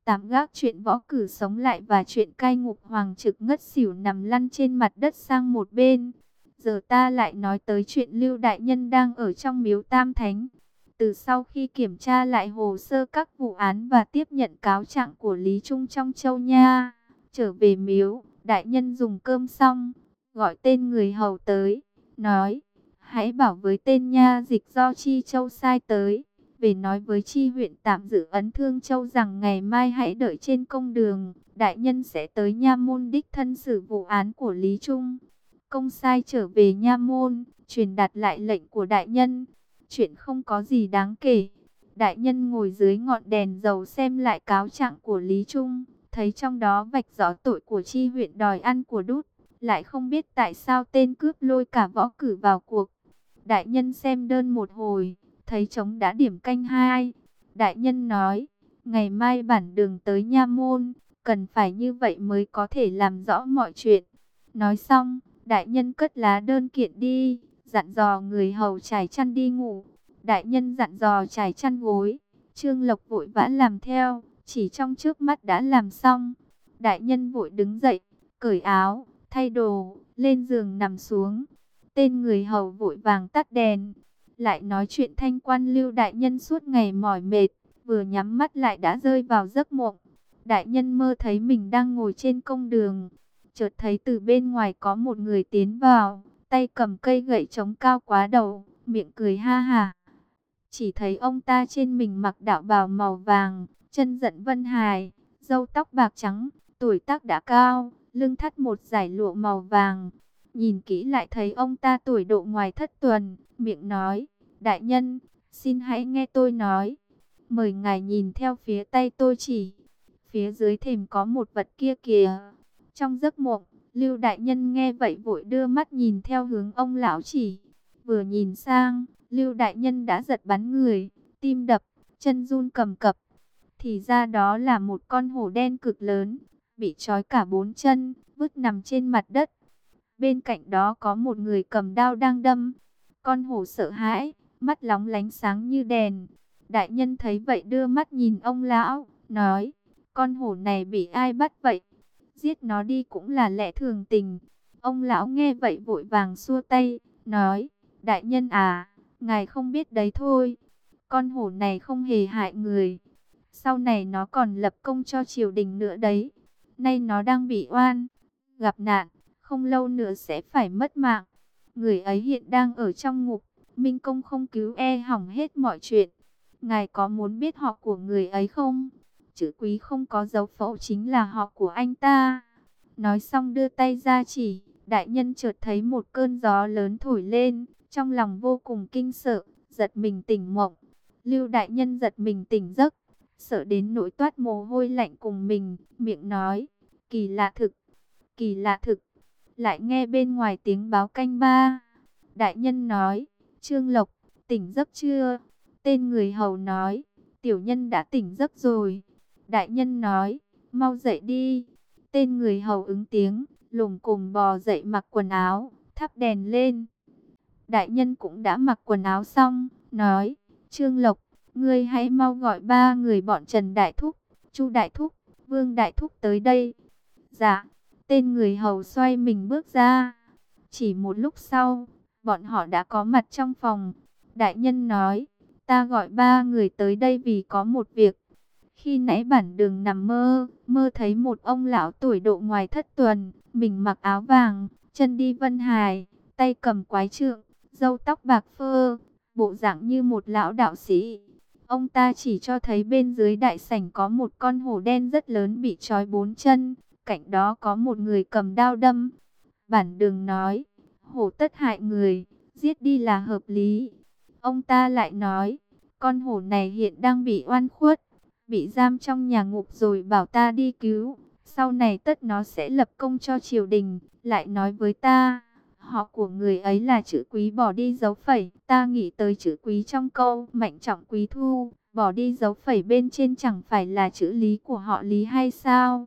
Tạm gác chuyện võ cử sống lại và chuyện cai ngục Hoàng Trực ngất xỉu nằm lăn trên mặt đất sang một bên. Giờ ta lại nói tới chuyện Lưu Đại Nhân đang ở trong miếu Tam Thánh. Từ sau khi kiểm tra lại hồ sơ các vụ án và tiếp nhận cáo trạng của Lý Trung trong Châu Nha, trở về miếu, Đại Nhân dùng cơm xong, gọi tên người hầu tới, nói, hãy bảo với tên nha dịch do Chi Châu sai tới, về nói với Chi huyện tạm giữ ấn Thương Châu rằng ngày mai hãy đợi trên công đường, Đại Nhân sẽ tới Nha Môn đích thân xử vụ án của Lý Trung. Công sai trở về Nha Môn, truyền đạt lại lệnh của Đại Nhân. Chuyện không có gì đáng kể. Đại Nhân ngồi dưới ngọn đèn dầu xem lại cáo trạng của Lý Trung, thấy trong đó vạch rõ tội của Chi huyện đòi ăn của đút, lại không biết tại sao tên cướp lôi cả võ cử vào cuộc. Đại Nhân xem đơn một hồi, thấy trống đã điểm canh 2. Đại Nhân nói, ngày mai bản đường tới Nha Môn, cần phải như vậy mới có thể làm rõ mọi chuyện. Nói xong, Đại Nhân cất lá đơn kiện đi, dặn dò người hầu trải chăn đi ngủ. Đại Nhân dặn dò trải chăn gối, Trương Lộc vội vã làm theo, chỉ trong chớp mắt đã làm xong. Đại Nhân vội đứng dậy, cởi áo, thay đồ, lên giường nằm xuống. Tên người hầu vội vàng tắt đèn, lại nói chuyện thanh quan Lưu Đại Nhân suốt ngày mỏi mệt, vừa nhắm mắt lại đã rơi vào giấc mộng. Đại Nhân mơ thấy mình đang ngồi trên công đường, chợt thấy từ bên ngoài có một người tiến vào, tay cầm cây gậy chống cao quá đầu, miệng cười ha hả. Chỉ thấy ông ta trên mình mặc đạo bào màu vàng, chân giận vân hài, râu tóc bạc trắng, tuổi tác đã cao, lưng thắt một dải lụa màu vàng. Nhìn kỹ lại thấy ông ta tuổi độ ngoài thất tuần, miệng nói, Đại Nhân, xin hãy nghe tôi nói. Mời ngài nhìn theo phía tay tôi chỉ, phía dưới thềm có một vật kia kìa. Trong giấc mộng, Lưu Đại Nhân nghe vậy vội đưa mắt nhìn theo hướng ông lão chỉ. Vừa nhìn sang, Lưu Đại Nhân đã giật bắn người, tim đập, chân run cầm cập. Thì ra đó là một con hổ đen cực lớn, bị trói cả 4 chân, vứt nằm trên mặt đất. Bên cạnh đó có một người cầm đao đang đâm. Con hổ sợ hãi, mắt lóng lánh sáng như đèn. Đại Nhân thấy vậy đưa mắt nhìn ông lão, nói, con hổ này bị ai bắt vậy? Giết nó đi cũng là lẽ thường tình. Ông lão nghe vậy vội vàng xua tay, nói, Đại Nhân à, ngài không biết đấy thôi. Con hổ này không hề hại người. Sau này nó còn lập công cho triều đình nữa đấy. Nay nó đang bị oan, gặp nạn, không lâu nữa sẽ phải mất mạng. Người ấy hiện đang ở trong ngục, Minh Công không cứu e hỏng hết mọi chuyện. Ngài có muốn biết họ của người ấy không? Chữ Quý không có dấu phẩu chính là họ của anh ta. Nói xong đưa tay ra chỉ, Đại Nhân chợt thấy một cơn gió lớn thổi lên, trong lòng vô cùng kinh sợ, giật mình tỉnh mộng. Lưu Đại Nhân giật mình tỉnh giấc, sợ đến nỗi toát mồ hôi lạnh cùng mình, miệng nói, kỳ lạ thực, kỳ lạ thực. Lại nghe bên ngoài tiếng báo canh 3. Đại Nhân nói, Trương Lộc, tỉnh giấc chưa? Tên người hầu nói, tiểu nhân đã tỉnh giấc rồi. Đại Nhân nói, mau dậy đi. Tên người hầu ứng tiếng, lồm cồm bò dậy mặc quần áo, thắp đèn lên. Đại Nhân cũng đã mặc quần áo xong, nói, Trương Lộc, ngươi hãy mau gọi 3 người bọn Trần Đại Thúc, Chu Đại Thúc, Vương Đại Thúc tới đây. Dạ, tên người hầu xoay mình bước ra. Chỉ một lúc sau, bọn họ đã có mặt trong phòng. Đại Nhân nói, ta gọi 3 người tới đây vì có một việc. Khi nãy bản đường nằm mơ, mơ thấy một ông lão tuổi độ ngoài thất tuần, mình mặc áo vàng, chân đi vân hài, tay cầm quái trượng, râu tóc bạc phơ, bộ dạng như một lão đạo sĩ. Ông ta chỉ cho thấy bên dưới đại sảnh có một con hổ đen rất lớn bị trói 4 chân, cạnh đó có một người cầm đao đâm. Bản đường nói, hổ tất hại người, giết đi là hợp lý. Ông ta lại nói, con hổ này hiện đang bị oan khuất, bị giam trong nhà ngục rồi bảo ta đi cứu. Sau này tất nó sẽ lập công cho triều đình. Lại nói với ta, họ của người ấy là chữ Quý bỏ đi dấu phẩy. Ta nghĩ tới chữ Quý trong câu Mạnh Trọng Quý Thu, bỏ đi dấu phẩy bên trên chẳng phải là chữ Lý của họ Lý hay sao?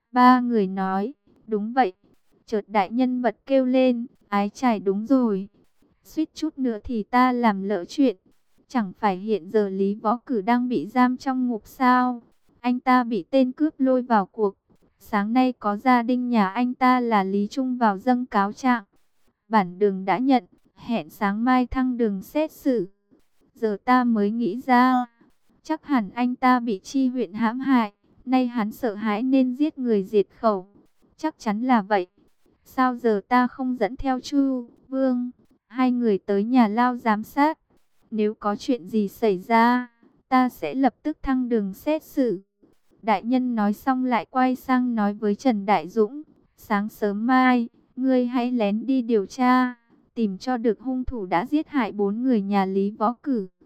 3 người nói, đúng vậy. Chợt Đại Nhân bật kêu lên, ái chài đúng rồi. Suýt chút nữa thì ta làm lỡ chuyện. Chẳng phải hiện giờ Lý Võ Cử đang bị giam trong ngục sao? Anh ta bị tên cướp lôi vào cuộc. Sáng nay có gia đình nhà anh ta là Lý Trung vào dâng cáo trạng. Bản đường đã nhận, hẹn sáng mai thăng đường xét xử. Giờ ta mới nghĩ ra, chắc hẳn anh ta bị Chi huyện hãm hại. Nay hắn sợ hãi nên giết người diệt khẩu. Chắc chắn là vậy. Sao giờ ta không dẫn theo Chu, Vương, hai người tới nhà lao giám sát? Nếu có chuyện gì xảy ra, ta sẽ lập tức thăng đường xét xử. Đại nhân nói xong lại quay sang nói với Trần Đại Dũng, sáng sớm mai, ngươi hãy lén đi điều tra, tìm cho được hung thủ đã giết hại 4 người nhà Lý Võ Cử.